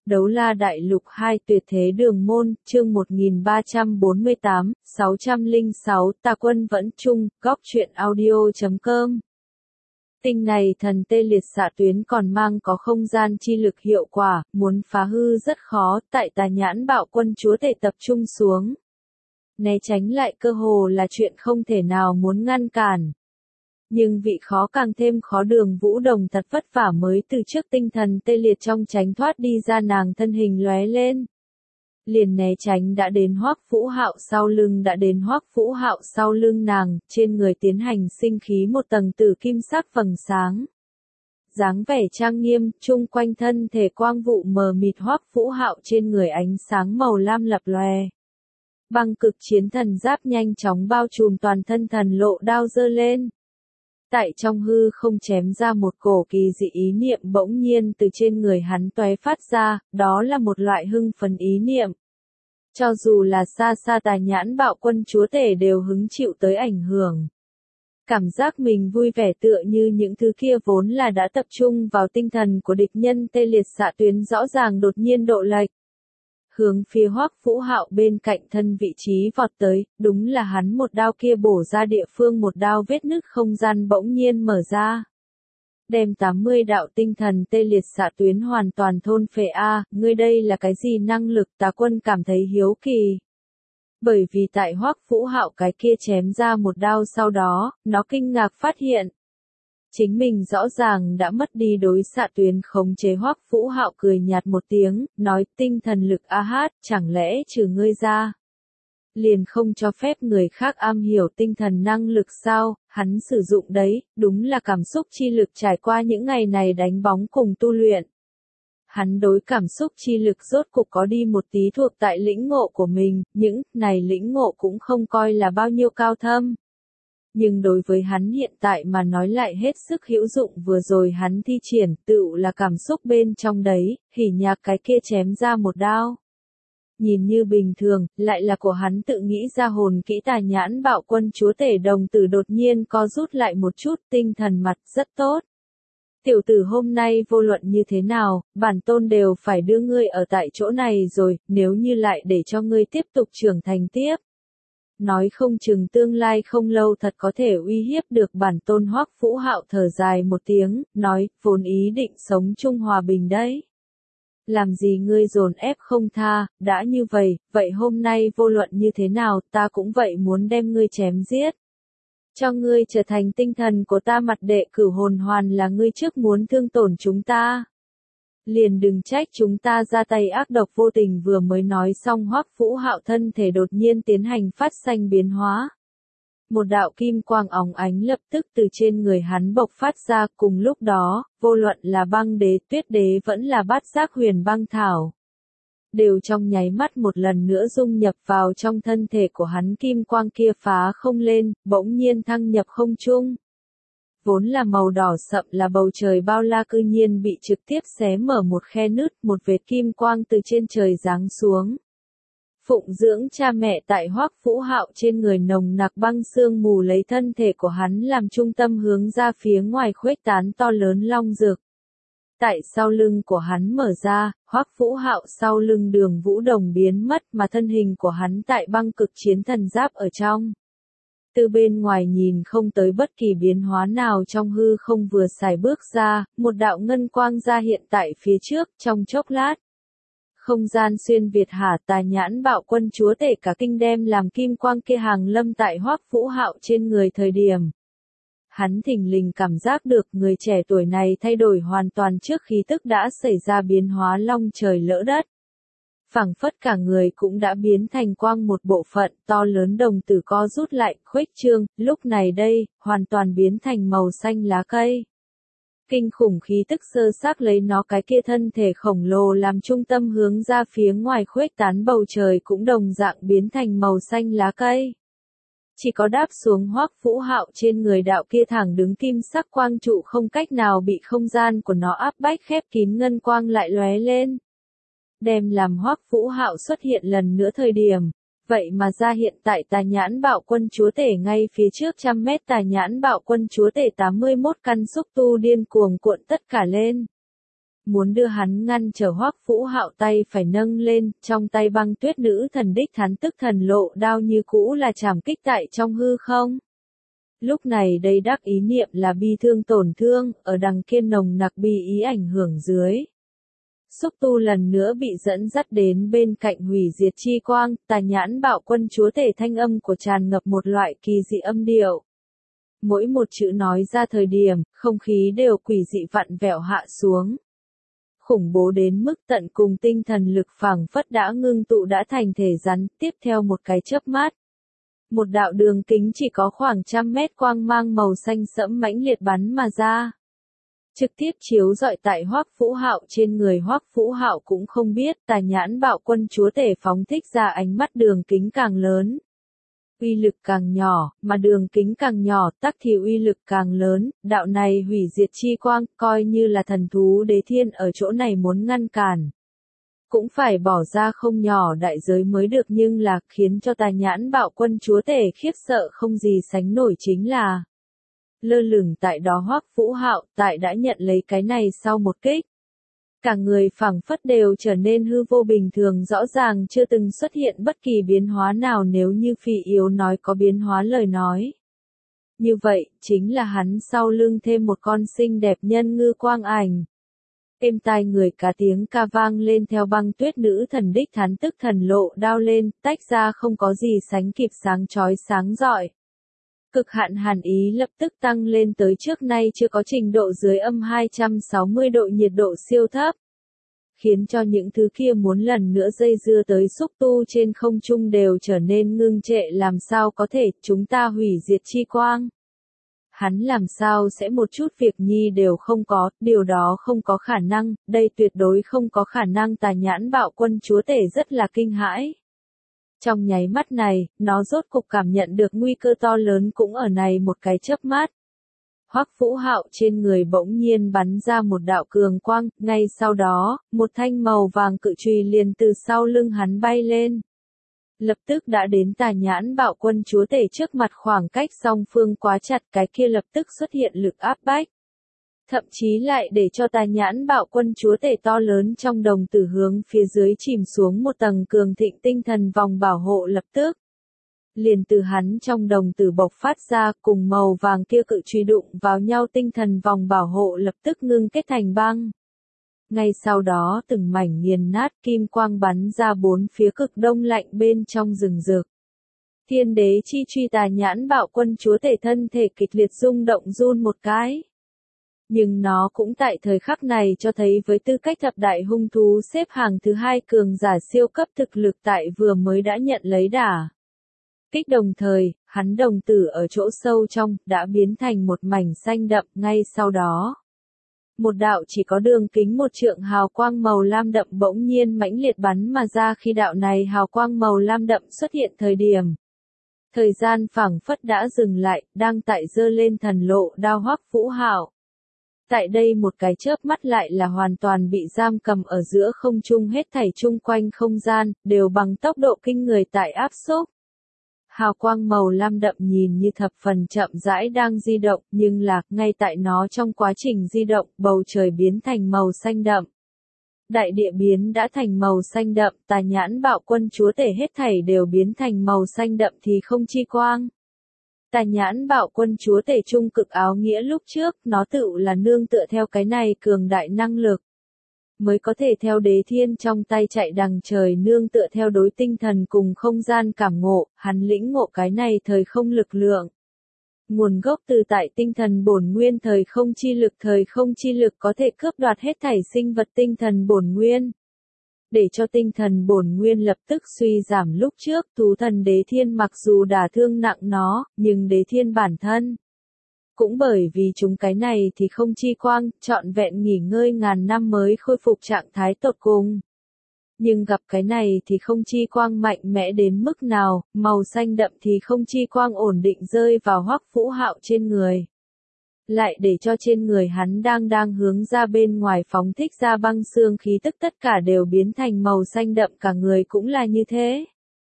Đấu La Đại Lục 2 Tuyệt Thế Đường Môn, chương 1348, 606, Tà Quân Vẫn Chung, Góc Truyện Audio.com. Tinh này thần tê liệt xạ tuyến còn mang có không gian chi lực hiệu quả, muốn phá hư rất khó, tại Tà Nhãn Bạo Quân chúa tể tập trung xuống. Né tránh lại cơ hồ là chuyện không thể nào muốn ngăn cản. Nhưng vị khó càng thêm khó, Đường Vũ Đồng thật vất vả mới từ trước tinh thần tê liệt trong tránh thoát đi ra, nàng thân hình lóe lên. Liền né tránh đã đến Hoắc Vũ Hạo sau lưng nàng, trên người tiến hành sinh khí một tầng tử kim sắc vầng sáng. Dáng vẻ trang nghiêm, chung quanh thân thể quang vụ mờ mịt, Hoắc Vũ Hạo trên người ánh sáng màu lam lập lòe. Băng cực chiến thần giáp nhanh chóng bao trùm toàn thân, thần lộ đao giơ lên. Tại trong hư không chém ra một cổ kỳ dị ý niệm bỗng nhiên từ trên người hắn tóe phát ra, đó là một loại hưng phấn ý niệm. Cho dù là xa xa Tà Nhãn Bạo Quân chúa tể đều hứng chịu tới ảnh hưởng. Cảm giác mình vui vẻ tựa như những thứ kia vốn là đã tập trung vào tinh thần của địch nhân, tê liệt xạ tuyến rõ ràng đột nhiên độ lệch. Hướng phía Hoắc Vũ Hạo bên cạnh thân vị trí vọt tới, đúng là hắn một đao kia bổ ra địa phương, một đao vết nứt không gian bỗng nhiên mở ra. Đem 80 đạo tinh thần tê liệt xạ tuyến hoàn toàn thôn phệ. Ngươi đây là cái gì năng lực? Tà Quân cảm thấy hiếu kỳ. Bởi vì tại Hoắc Vũ Hạo cái kia chém ra một đao sau đó, nó kinh ngạc phát hiện. Chính mình rõ ràng đã mất đi đối xạ tuyến khống chế. Hoắc Vũ Hạo cười nhạt một tiếng, nói tinh thần lực chẳng lẽ trừ ngươi ra, liền không cho phép người khác am hiểu tinh thần năng lực sao? Hắn sử dụng đấy, đúng là cảm xúc chi lực, trải qua những ngày này đánh bóng cùng tu luyện. Hắn đối cảm xúc chi lực rốt cục có đi một tí thuộc tại lĩnh ngộ của mình, những này lĩnh ngộ cũng không coi là bao nhiêu cao thâm. Nhưng đối với hắn hiện tại mà nói lại hết sức hữu dụng. Vừa rồi hắn thi triển tựu là cảm xúc bên trong đấy, Hỉ Nhạc cái kia chém ra một đao. Nhìn như bình thường, lại là của hắn tự nghĩ ra hồn kỹ. Tà Nhãn Bạo Quân chúa tể đồng tử đột nhiên co rút lại một chút, tinh thần mặt rất tốt. Tiểu tử, hôm nay vô luận như thế nào, bản tôn đều phải đưa ngươi ở tại chỗ này rồi, nếu như lại để cho ngươi tiếp tục trưởng thành tiếp. Nói không chừng tương lai không lâu thật có thể uy hiếp được bản tôn. Hoắc Vũ Hạo thở dài một tiếng, nói, vốn ý định sống chung hòa bình đấy. Làm gì ngươi dồn ép không tha, đã như vậy, vậy hôm nay vô luận như thế nào, ta cũng vậy muốn đem ngươi chém giết. Cho ngươi trở thành tinh thần của ta. Mặt Đệ Cửu Hồn Hoàn là ngươi trước muốn thương tổn chúng ta. Liền đừng trách chúng ta ra tay ác độc vô tình. Vừa mới nói xong, Hoắc Vũ Hạo thân thể đột nhiên tiến hành phát sinh biến hóa. Một đạo kim quang óng ánh lập tức từ trên người hắn bộc phát ra, cùng lúc đó, vô luận là Băng Đế, Tuyết Đế vẫn là Bát Giác Huyền Băng Thảo, đều trong nháy mắt một lần nữa dung nhập vào trong thân thể của hắn. Kim quang kia phá không lên, bỗng nhiên thăng nhập không trung. Vốn là màu đỏ sậm là bầu trời bao la cư nhiên bị trực tiếp xé mở một khe nứt, một vệt kim quang từ trên trời giáng xuống. Phụng dưỡng cha mẹ tại Hoắc Vũ Hạo trên người nồng nặc băng sương mù lấy thân thể của hắn làm trung tâm hướng ra phía ngoài khuếch tán to lớn long dược. Tại sau lưng của hắn mở ra, Hoắc Vũ Hạo sau lưng Đường Vũ Đồng biến mất, mà thân hình của hắn tại băng cực chiến thần giáp ở trong. Từ bên ngoài nhìn không tới bất kỳ biến hóa nào, trong hư không vừa xài bước ra, một đạo ngân quang ra hiện tại phía trước, trong chốc lát. Không gian xuyên Việt Hà. Tà Nhãn Bạo Quân chúa tể cả kinh đem làm kim quang kia hàng lâm tại Hoắc Vũ Hạo trên người thời điểm. Hắn thình lình cảm giác được người trẻ tuổi này thay đổi hoàn toàn, trước khí tức đã xảy ra biến hóa long trời lỡ đất. Phảng phất cả người cũng đã biến thành quang một bộ phận, to lớn đồng tử co rút lại, khuếch trương, lúc này đây, hoàn toàn biến thành màu xanh lá cây. Kinh khủng khí tức sơ xác lấy nó cái kia thân thể khổng lồ làm trung tâm hướng ra phía ngoài khuếch tán, bầu trời cũng đồng dạng biến thành màu xanh lá cây. Chỉ có đáp xuống Hoắc Vũ Hạo trên người, đạo kia thẳng đứng kim sắc quang trụ không cách nào bị không gian của nó áp bách, khép kín ngân quang lại lóe lên. Đem làm Hoắc Vũ Hạo xuất hiện lần nữa thời điểm, vậy mà ra hiện tại Tà Nhãn Bạo Quân chúa tể ngay phía trước 100 mét. Tà Nhãn Bạo Quân chúa tể 81 căn xúc tu điên cuồng cuộn tất cả lên. muốn đưa hắn ngăn trở Hoắc Vũ Hạo tay phải nâng lên, trong tay Băng Tuyết nữ thần đích thán tức thần lộ đao như cũ là chảm kích tại trong hư không. Lúc này đây đắc ý niệm là bi thương tổn thương, ở đằng kia nồng nặc bi ý ảnh hưởng dưới. Xúc tu lần nữa bị dẫn dắt đến bên cạnh hủy diệt chi quang, Tà Nhãn Bạo Quân chúa tể thanh âm của tràn ngập một loại kỳ dị âm điệu. Mỗi một chữ nói ra thời điểm, không khí đều quỷ dị vặn vẹo hạ xuống. Khủng bố đến mức tận cùng tinh thần lực phảng phất đã ngưng tụ đã thành thể rắn, tiếp theo một cái chớp mắt. Một đạo đường kính chỉ có khoảng 100 mét quang mang màu xanh sẫm mãnh liệt bắn mà ra. Trực tiếp chiếu rọi tại Hoắc Vũ Hạo trên người. Hoắc Vũ Hạo cũng không biết Tà Nhãn Bạo Quân chúa tể phóng thích ra ánh mắt đường kính càng lớn. Uy lực càng nhỏ, mà đường kính càng nhỏ, tắc thì uy lực càng lớn, đạo này hủy diệt chi quang, coi như là thần thú đế thiên ở chỗ này muốn ngăn cản. Cũng phải bỏ ra không nhỏ đại giới mới được, nhưng là khiến cho Tà Nhãn Bạo Quân chúa tể khiếp sợ không gì sánh nổi chính là lơ lửng tại đó Hoắc Vũ Hạo tại đã nhận lấy cái này sau một kích. Cả người phảng phất đều trở nên hư vô bình thường, rõ ràng chưa từng xuất hiện bất kỳ biến hóa nào, nếu như Phỉ Yếu nói có biến hóa lời nói. Như vậy, chính là hắn sau lưng thêm một con xinh đẹp nhân ngư quang ảnh. Êm tai người cá tiếng ca vang lên theo Băng Tuyết nữ thần đích thán tức thần lộ đao lên, tách ra không có gì sánh kịp sáng chói sáng rọi. Cực hạn hàn ý lập tức tăng lên tới trước nay chưa có trình độ dưới âm 260 độ, nhiệt độ siêu thấp. Khiến cho những thứ kia muốn lần nữa dây dưa tới xúc tu trên không trung đều trở nên ngưng trệ. Làm sao có thể, chúng ta hủy diệt chi quang. Hắn làm sao sẽ một chút việc nhi đều không có, điều đó không có khả năng, đây tuyệt đối không có khả năng. Tà Nhãn Bạo Quân chúa tể rất là kinh hãi. Trong nháy mắt này, nó rốt cục cảm nhận được nguy cơ to lớn cũng ở này một cái chớp mắt. Hoắc Vũ Hạo trên người bỗng nhiên bắn ra một đạo cường quang, ngay sau đó, một thanh màu vàng cự chùy liền từ sau lưng hắn bay lên. Lập tức đã đến Tà Nhãn Bạo Quân chúa tể trước mặt, khoảng cách song phương quá chặt, cái kia lập tức xuất hiện lực áp bách. Thậm chí lại để cho Tà Nhãn Bạo Quân chúa tể to lớn trong đồng tử hướng phía dưới chìm xuống một tầng cường thịnh tinh thần vòng bảo hộ, lập tức liền từ hắn trong đồng tử bộc phát ra, cùng màu vàng kia cự truy đụng vào nhau, tinh thần vòng bảo hộ lập tức ngưng kết thành băng. Ngay sau đó từng mảnh nghiền nát, kim quang bắn ra bốn phía, cực đông lạnh bên trong rừng rực. Thiên đế chi truy. Tà Nhãn Bạo Quân chúa tể thân thể kịch liệt rung động run một cái. Nhưng nó cũng tại thời khắc này cho thấy với tư cách thập đại hung thú xếp hàng thứ 2 cường giả siêu cấp thực lực tại vừa mới đã nhận lấy đả kích, đồng thời, hắn đồng tử ở chỗ sâu trong, đã biến thành một mảnh xanh đậm. Ngay sau đó, một đạo chỉ có đường kính 1 trượng hào quang màu lam đậm bỗng nhiên mãnh liệt bắn mà ra. Khi đạo này hào quang màu lam đậm xuất hiện thời điểm, thời gian phảng phất đã dừng lại, đang tại giơ lên thần lộ đao Hoắc Vũ Hạo. Tại đây một cái chớp mắt lại là hoàn toàn bị giam cầm ở giữa không trung, hết thảy chung quanh không gian, đều bằng tốc độ kinh người tại áp xúc. Hào quang màu lam đậm nhìn như thập phần chậm rãi đang di động, nhưng là, ngay tại nó trong quá trình di động, bầu trời biến thành màu xanh đậm. Đại địa biến đã thành màu xanh đậm, Tà Nhãn Bạo Quân chúa tể hết thảy đều biến thành màu xanh đậm thì không chi quang. Tà Nhãn Bạo Quân chúa tể trung cực áo nghĩa lúc trước, nó tự là nương tựa theo cái này cường đại năng lực, mới có thể theo đế thiên trong tay chạy đằng trời, nương tựa theo đối tinh thần cùng không gian cảm ngộ, hắn lĩnh ngộ cái này thời không lực lượng. Nguồn gốc từ tại tinh thần bổn nguyên, thời không chi lực có thể cướp đoạt hết thảy sinh vật tinh thần bổn nguyên. Để cho tinh thần bổn nguyên lập tức suy giảm. Lúc trước, thú thần đế thiên mặc dù đả thương nặng nó, nhưng đế thiên bản thân cũng bởi vì chúng cái này thì không chi quang, trọn vẹn nghỉ ngơi ngàn năm mới khôi phục trạng thái tột cùng. Nhưng gặp cái này thì không chi quang mạnh mẽ đến mức nào, màu xanh đậm thì không chi quang ổn định rơi vào Hoắc Vũ Hạo trên người. Lại để cho trên người hắn đang hướng ra bên ngoài phóng thích ra băng xương khí tức, tất cả đều biến thành màu xanh đậm, cả người cũng là như thế.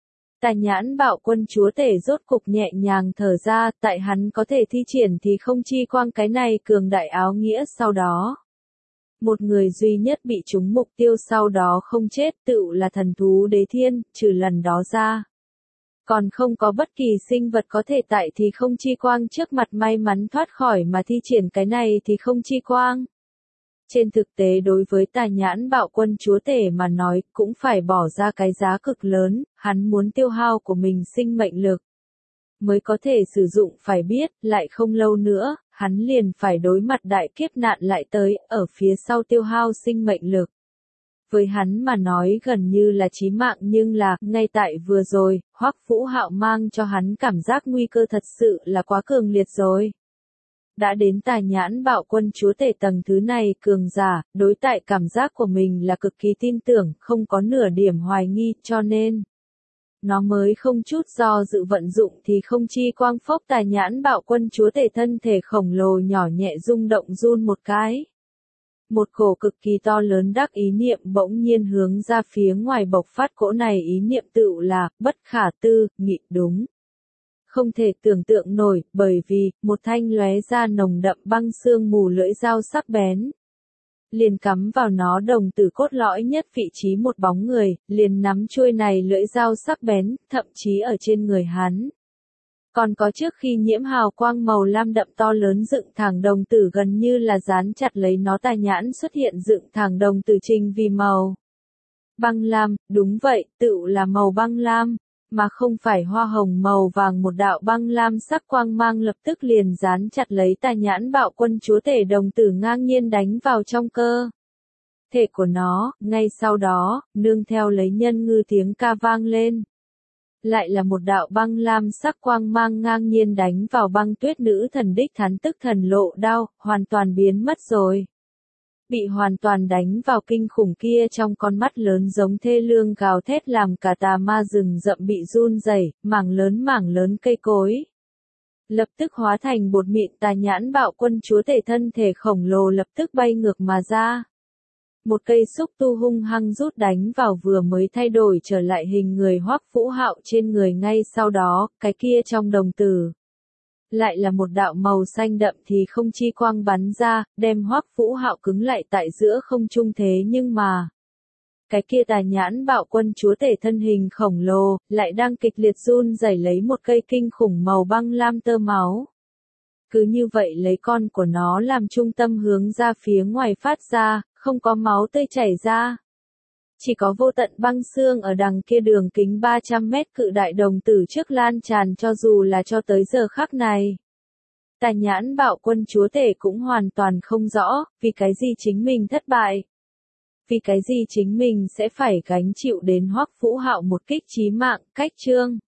Tà Nhãn Bạo Quân chúa tể rốt cục nhẹ nhàng thở ra, tại hắn có thể thi triển thì không chi quang cái này cường đại áo nghĩa sau đó. Một người duy nhất bị trúng mục tiêu sau đó không chết tựu là thần thú đế thiên, trừ lần đó ra. Còn không có bất kỳ sinh vật có thể tại thì không chi quang trước mặt may mắn thoát khỏi mà thi triển cái này thì không chi quang. Trên thực tế đối với Tà Nhãn Bạo Quân chúa tể mà nói cũng phải bỏ ra cái giá cực lớn, hắn muốn tiêu hao của mình sinh mệnh lực. Mới có thể sử dụng phải biết, lại không lâu nữa, hắn liền phải đối mặt đại kiếp nạn lại tới, ở phía sau tiêu hao sinh mệnh lực. Với hắn mà nói gần như là chí mạng nhưng là, ngay tại vừa rồi, Hoắc Vũ Hạo mang cho hắn cảm giác nguy cơ thật sự là quá cường liệt rồi. Đã đến Tà Nhãn Bạo Quân chúa tể tầng thứ này cường giả, đối tại cảm giác của mình là cực kỳ tin tưởng, không có nửa điểm hoài nghi, cho nên nó mới không chút do dự vận dụng thì không chi quang phốc Tà Nhãn Bạo Quân chúa tể thân thể khổng lồ nhỏ nhẹ rung động run một cái. Một cổ cực kỳ to lớn đắc ý niệm bỗng nhiên hướng ra phía ngoài bộc phát, cỗ này ý niệm tựu là bất khả tư nghị, đúng. Không thể tưởng tượng nổi, bởi vì một thanh lóe ra nồng đậm băng sương mù lưỡi dao sắc bén liền cắm vào nó đồng tử cốt lõi nhất vị trí một bóng người, liền nắm chuôi này lưỡi dao sắc bén, thậm chí ở trên người hắn. Còn có trước khi nhiễm hào quang màu lam đậm to lớn dựng thẳng đồng tử gần như là dán chặt lấy nó, Tà Nhãn xuất hiện dựng thẳng đồng tử trình vì màu băng lam, đúng vậy, tựu là màu băng lam, mà không phải hoa hồng màu vàng. Một đạo băng lam sắc quang mang lập tức liền dán chặt lấy Tà Nhãn Bạo Quân chúa tể, đồng tử ngang nhiên đánh vào trong cơ thể của nó, ngay sau đó, nương theo lấy nhân ngư tiếng ca vang lên. Lại là một đạo băng lam sắc quang mang ngang nhiên đánh vào băng tuyết nữ thần đích thán, tức thần lộ đao, hoàn toàn biến mất rồi. Bị hoàn toàn đánh vào kinh khủng kia trong con mắt lớn giống thê lương gào thét làm cả tà ma rừng rậm bị run rẩy, mảng lớn cây cối lập tức hóa thành bột mịn. Tà Nhãn Bạo Quân chúa tể thân thể khổng lồ lập tức bay ngược mà ra. Một cây xúc tu hung hăng rút đánh vào vừa mới thay đổi trở lại hình người Hoắc Vũ Hạo trên người, ngay sau đó, cái kia trong đồng tử lại là một đạo màu xanh đậm thì không chi quang bắn ra, đem Hoắc Vũ Hạo cứng lại tại giữa không trung. Thế nhưng mà, cái kia Tà Nhãn Bạo Quân chúa tể thân hình khổng lồ, lại đang kịch liệt run rẩy lấy một cây kinh khủng màu băng lam tơ máu. Cứ như vậy lấy con của nó làm trung tâm hướng ra phía ngoài phát ra, không có máu tươi chảy ra. Chỉ có vô tận băng xương ở đằng kia đường kính 300 mét cự đại đồng tử trước lan tràn, cho dù là cho tới giờ khắc này. Tà Nhãn Bạo Quân chúa tể cũng hoàn toàn không rõ, vì cái gì chính mình thất bại. Vì cái gì chính mình sẽ phải gánh chịu đến Hoắc Vũ Hạo một kích chí mạng, cách chương.